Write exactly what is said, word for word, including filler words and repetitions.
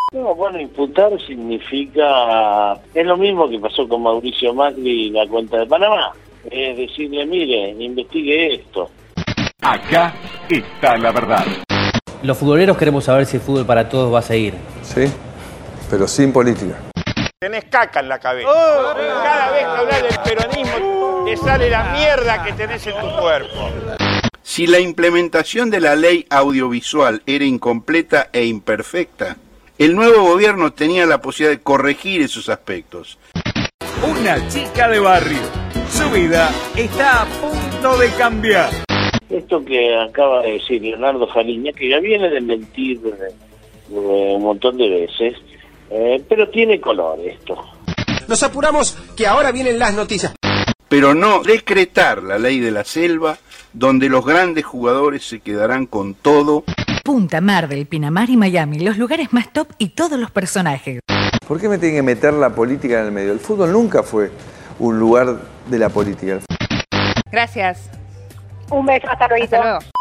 No, bueno, imputar significa... Es lo mismo que pasó con Mauricio Macri y la cuenta de Panamá. Es decirle, mire, investigue esto. Acá está la verdad. Los futboleros queremos saber si el fútbol para todos va a seguir. Sí, pero sin política. Tenés caca en la cabeza. Oh, Cada vez que hablas del peronismo te sale la mierda que tenés en tu cuerpo. Si la implementación de la ley audiovisual era incompleta e imperfecta, el nuevo gobierno tenía la posibilidad de corregir esos aspectos. Una chica de barrio. Su vida está a punto de cambiar. Esto que acaba de decir Leonardo Fariña, que ya viene de mentir eh, un montón de veces, eh, pero tiene color esto. Nos apuramos que ahora vienen las noticias. Pero no decretar la ley de la selva, donde los grandes jugadores se quedarán con todo. Punta, Mar del Pinamar y Miami, los lugares más top y todos los personajes. ¿Por qué me tienen que meter la política en el medio? El fútbol nunca fue un lugar de la política. Gracias. Un beso, hasta luego. Hasta luego.